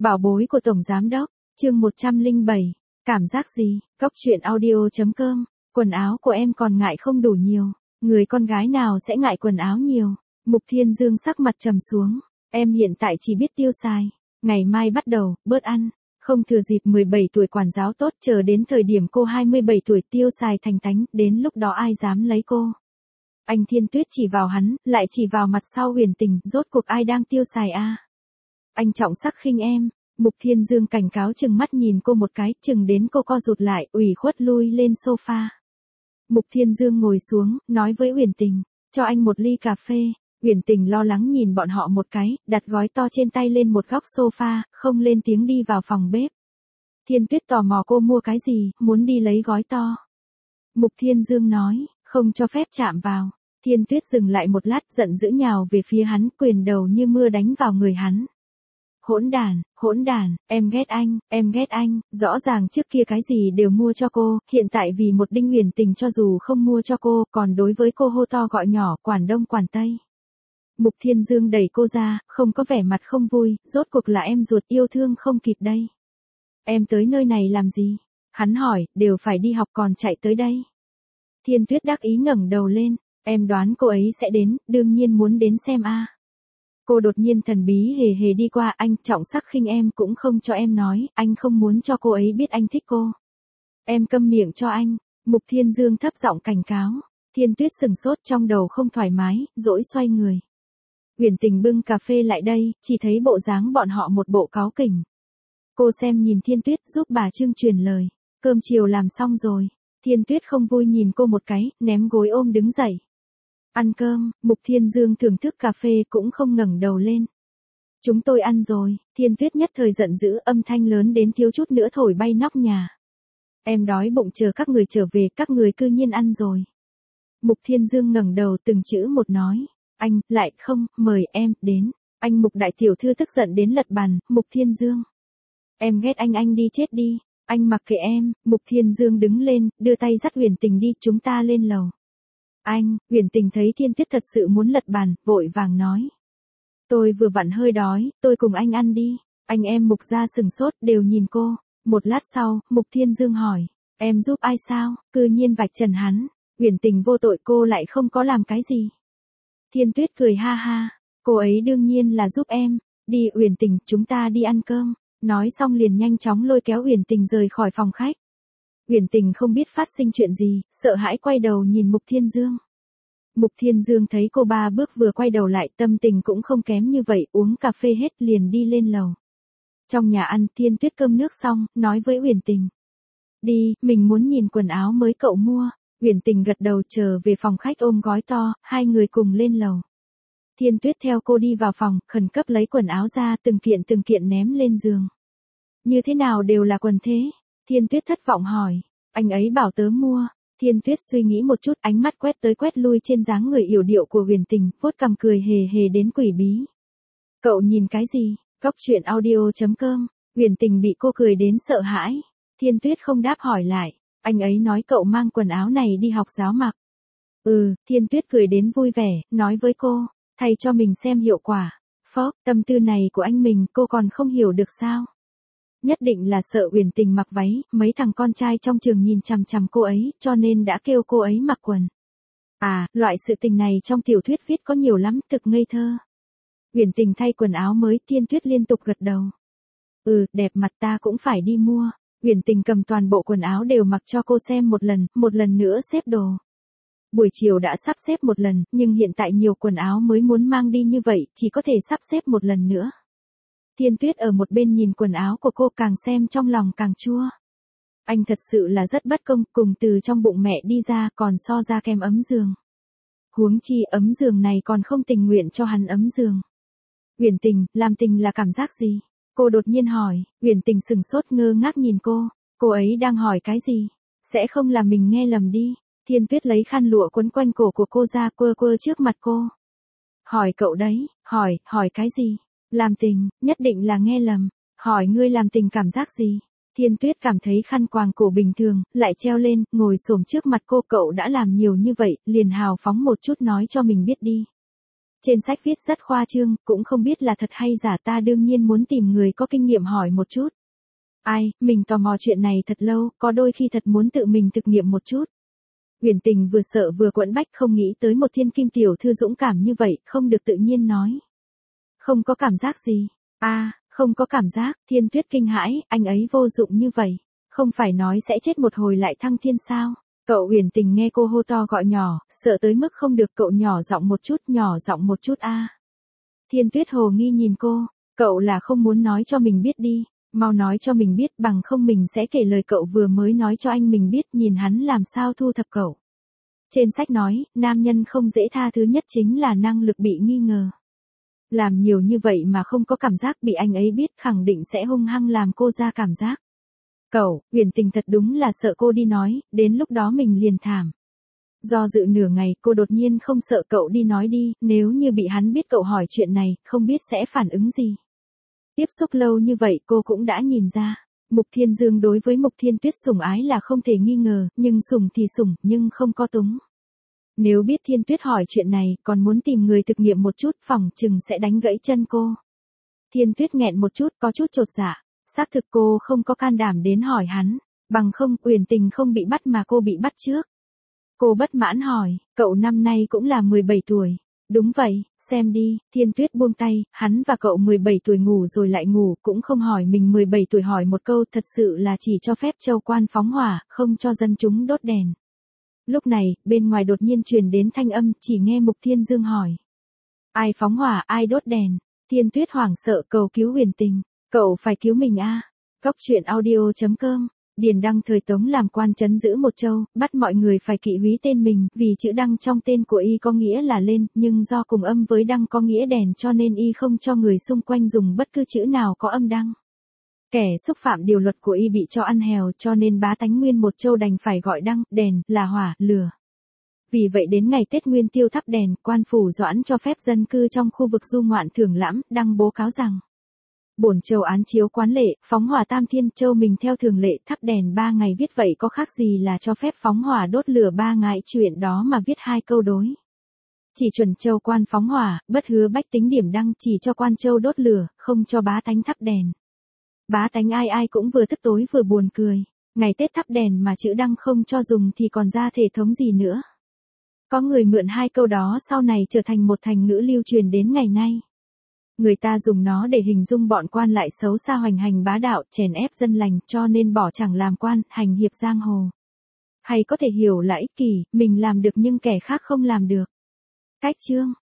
Bảo bối của Tổng Giám Đốc, chương 107, cảm giác gì, Cóc truyện audio.com, quần áo của em còn ngại không đủ nhiều, người con gái nào sẽ ngại quần áo nhiều, Mục Thiên Dương sắc mặt trầm xuống, em hiện tại chỉ biết tiêu xài, ngày mai bắt đầu, bớt ăn, không thừa dịp 17 tuổi quản giáo tốt chờ đến thời điểm cô 27 tuổi tiêu xài thành tánh, đến lúc đó ai dám lấy cô. Anh Thiên Tuyết chỉ vào hắn, lại chỉ vào mặt sau Huyền Tình, rốt cuộc ai đang tiêu xài a? Anh trọng sắc khinh em, Mục Thiên Dương cảnh cáo chừng mắt nhìn cô một cái, chừng đến cô co rụt lại, ủy khuất lui lên sofa. Mục Thiên Dương ngồi xuống, nói với Huyền Tình, cho anh một ly cà phê. Huyền Tình lo lắng nhìn bọn họ một cái, đặt gói to trên tay lên một góc sofa, không lên tiếng đi vào phòng bếp. Thiên Tuyết tò mò cô mua cái gì, muốn đi lấy gói to. Mục Thiên Dương nói, không cho phép chạm vào. Thiên Tuyết dừng lại một lát, giận dữ nhào về phía hắn, quyền đầu như mưa đánh vào người hắn. Hỗn đàn, em ghét anh, rõ ràng trước kia cái gì đều mua cho cô, hiện tại vì một đinh Huyền Tình cho dù không mua cho cô, còn đối với cô hô to gọi nhỏ, quản đông quản tây. Mục Thiên Dương đẩy cô ra, không có vẻ mặt không vui, rốt cuộc là em ruột yêu thương không kịp đây. Em tới nơi này làm gì? Hắn hỏi, đều phải đi học còn chạy tới đây. Thiên Tuyết đắc ý ngẩng đầu lên, em đoán cô ấy sẽ đến, đương nhiên muốn đến xem a. Cô đột nhiên thần bí hề hề đi qua, anh trọng sắc khinh em cũng không cho em nói, anh không muốn cho cô ấy biết anh thích cô. Em câm miệng cho anh, Mục Thiên Dương thấp giọng cảnh cáo. Thiên Tuyết sừng sốt trong đầu không thoải mái, dỗi xoay người. Huyền Tình bưng cà phê lại đây, chỉ thấy bộ dáng bọn họ một bộ cáu kỉnh. Cô xem nhìn Thiên Tuyết giúp bà Trương truyền lời, cơm chiều làm xong rồi. Thiên Tuyết không vui nhìn cô một cái, ném gối ôm đứng dậy. Ăn cơm, Mục Thiên Dương thưởng thức cà phê cũng không ngẩng đầu lên. Chúng tôi ăn rồi, Thiên Tuyết nhất thời giận dữ, âm thanh lớn đến thiếu chút nữa thổi bay nóc nhà. Em đói bụng chờ các người trở về, các người cư nhiên ăn rồi. Mục Thiên Dương ngẩng đầu từng chữ một nói, anh, lại không, mời em, đến. Anh Mục đại tiểu thư tức giận đến lật bàn, Mục Thiên Dương. Em ghét anh đi chết đi, anh mặc kệ em, Mục Thiên Dương đứng lên, đưa tay dắt Huyền Tình đi, chúng ta lên lầu. Anh, Huyền Tình thấy Thiên Tuyết thật sự muốn lật bàn, vội vàng nói. Tôi vừa vặn hơi đói, tôi cùng anh ăn đi. Anh em Mục ra sừng sốt, đều nhìn cô. Một lát sau, Mục Thiên Dương hỏi, em giúp ai sao, cư nhiên vạch trần hắn. Huyền Tình vô tội, cô lại không có làm cái gì. Thiên Tuyết cười ha ha, cô ấy đương nhiên là giúp em. Đi Huyền Tình, chúng ta đi ăn cơm. Nói xong liền nhanh chóng lôi kéo Huyền Tình rời khỏi phòng khách. Huyền Tình không biết phát sinh chuyện gì, sợ hãi quay đầu nhìn Mục Thiên Dương. Mục Thiên Dương thấy cô ba bước vừa quay đầu lại, tâm tình cũng không kém như vậy, uống cà phê hết liền đi lên lầu. Trong nhà ăn, Thiên Tuyết cơm nước xong, nói với Huyền Tình. Đi, mình muốn nhìn quần áo mới cậu mua. Huyền Tình gật đầu trở về phòng khách ôm gói to, hai người cùng lên lầu. Thiên Tuyết theo cô đi vào phòng, khẩn cấp lấy quần áo ra từng kiện ném lên giường. Như thế nào đều là quần thế? Thiên Tuyết thất vọng hỏi, anh ấy bảo tớ mua. Thiên Tuyết suy nghĩ một chút, ánh mắt quét tới quét lui trên dáng người yểu điệu của Huyền Tình, vuốt cằm cười hề hề đến quỷ bí. Cậu nhìn cái gì? Cóc truyện audio.com, Huyền Tình bị cô cười đến sợ hãi. Thiên Tuyết không đáp hỏi lại, anh ấy nói cậu mang quần áo này đi học giáo mặc. Thiên Tuyết cười đến vui vẻ, nói với cô, thay cho mình xem hiệu quả. Phó, tâm tư này của anh mình cô còn không hiểu được sao? Nhất định là sợ Huyền Tình mặc váy, mấy thằng con trai trong trường nhìn chằm chằm cô ấy, cho nên đã kêu cô ấy mặc quần. À, loại sự tình này trong tiểu thuyết viết có nhiều lắm, thực ngây thơ. Huyền Tình thay quần áo mới, Thiên Tuyết liên tục gật đầu. Đẹp mặt ta cũng phải đi mua. Huyền Tình cầm toàn bộ quần áo đều mặc cho cô xem một lần nữa xếp đồ. Buổi chiều đã sắp xếp một lần, nhưng hiện tại nhiều quần áo mới muốn mang đi như vậy, chỉ có thể sắp xếp một lần nữa. Thiên Tuyết ở một bên nhìn quần áo của cô, càng xem trong lòng càng chua. Anh thật sự là rất bất công, cùng từ trong bụng mẹ đi ra còn so ra kem ấm giường. Huống chi ấm giường này còn không tình nguyện cho hắn ấm giường. Huyền Tình, làm tình là cảm giác gì? Cô đột nhiên hỏi, Huyền Tình sừng sốt ngơ ngác nhìn cô ấy đang hỏi cái gì? Sẽ không làm mình nghe lầm đi. Thiên Tuyết lấy khăn lụa quấn quanh cổ của cô ra, quơ trước mặt cô. Hỏi cậu đấy, hỏi cái gì? Làm tình, nhất định là nghe lầm. Hỏi ngươi làm tình cảm giác gì? Thiên Tuyết cảm thấy khăn quàng cổ bình thường, lại treo lên, ngồi xổm trước mặt cô, cậu đã làm nhiều như vậy, liền hào phóng một chút nói cho mình biết đi. Trên sách viết rất khoa trương, cũng không biết là thật hay giả, ta đương nhiên muốn tìm người có kinh nghiệm hỏi một chút. Ai, mình tò mò chuyện này thật lâu, có đôi khi thật muốn tự mình thực nghiệm một chút. Uyển Tình vừa sợ vừa quẫn bách, không nghĩ tới một thiên kim tiểu thư dũng cảm như vậy, không được tự nhiên nói. Không có cảm giác gì. Không có cảm giác. Thiên Tuyết kinh hãi, anh ấy vô dụng như vậy. Không phải nói sẽ chết một hồi lại thăng thiên sao? Cậu Uyển Tình nghe cô hô to gọi nhỏ, sợ tới mức không được, cậu nhỏ giọng một chút a. Thiên Tuyết hồ nghi nhìn cô, cậu là không muốn nói cho mình biết đi, mau nói cho mình biết, bằng không mình sẽ kể lời cậu vừa mới nói cho anh mình biết, nhìn hắn làm sao thu thập cậu. Trên sách nói, nam nhân không dễ tha thứ nhất chính là năng lực bị nghi ngờ. Làm nhiều như vậy mà không có cảm giác, bị anh ấy biết khẳng định sẽ hung hăng làm cô ra cảm giác. Cậu, Uyển Tình thật đúng là sợ cô đi nói, đến lúc đó mình liền thảm. Do dự nửa ngày, cô đột nhiên không sợ cậu đi nói đi, nếu như bị hắn biết cậu hỏi chuyện này, không biết sẽ phản ứng gì. Tiếp xúc lâu như vậy cô cũng đã nhìn ra, Mục Thiên Dương đối với Mục Thiên Tuyết sủng ái là không thể nghi ngờ, nhưng sủng thì sủng, nhưng không có túng. Nếu biết Thiên Tuyết hỏi chuyện này, còn muốn tìm người thực nghiệm một chút, phỏng chừng sẽ đánh gãy chân cô. Thiên Tuyết nghẹn một chút, có chút chột dạ. Xác thực cô không có can đảm đến hỏi hắn, bằng không Uyển Tình không bị bắt mà cô bị bắt trước. Cô bất mãn hỏi, cậu năm nay cũng là 17 tuổi. Đúng vậy, xem đi. Thiên Tuyết buông tay, hắn và cậu 17 tuổi ngủ rồi lại ngủ, cũng không hỏi mình 17 tuổi hỏi một câu, thật sự là chỉ cho phép châu quan phóng hỏa, không cho dân chúng đốt đèn. Lúc này, bên ngoài đột nhiên truyền đến thanh âm, chỉ nghe Mục Thiên Dương hỏi. Ai phóng hỏa, ai đốt đèn? Thiên Tuyết hoảng sợ cầu cứu Uyển Tình. Cậu phải cứu mình a. Góc truyện audio.com. Điền Đăng thời Tống làm quan trấn giữ một châu, bắt mọi người phải kỵ húy tên mình, vì chữ Đăng trong tên của y có nghĩa là lên, nhưng do cùng âm với Đăng có nghĩa đèn cho nên y không cho người xung quanh dùng bất cứ chữ nào có âm Đăng. Kẻ xúc phạm điều luật của y bị cho ăn hèo, cho nên bá tánh nguyên một châu đành phải gọi Đăng, đèn, là hỏa, lửa. Vì vậy đến ngày Tết Nguyên Tiêu thắp đèn, quan phủ Doãn cho phép dân cư trong khu vực du ngoạn thưởng lãm, đăng bố cáo rằng bổn châu án chiếu quán lệ, phóng hỏa tam thiên, châu mình theo thường lệ thắp đèn 3 ngày, viết vậy có khác gì là cho phép phóng hỏa đốt lửa 3 ngày, chuyện đó mà viết 2 câu đối. Chỉ chuẩn châu quan phóng hỏa, bất hứa bách tính điểm đăng, chỉ cho quan châu đốt lửa, không cho bá tánh thắp đèn. Bá tánh ai ai cũng vừa tức tối vừa buồn cười, ngày Tết thắp đèn mà chữ đăng không cho dùng thì còn ra thể thống gì nữa. Có người mượn 2 câu đó sau này trở thành một thành ngữ lưu truyền đến ngày nay. Người ta dùng nó để hình dung bọn quan lại xấu xa hoành hành bá đạo, chèn ép dân lành, cho nên bỏ chẳng làm quan, hành hiệp giang hồ. Hay có thể hiểu là ích kỷ, mình làm được nhưng kẻ khác không làm được. Cách chương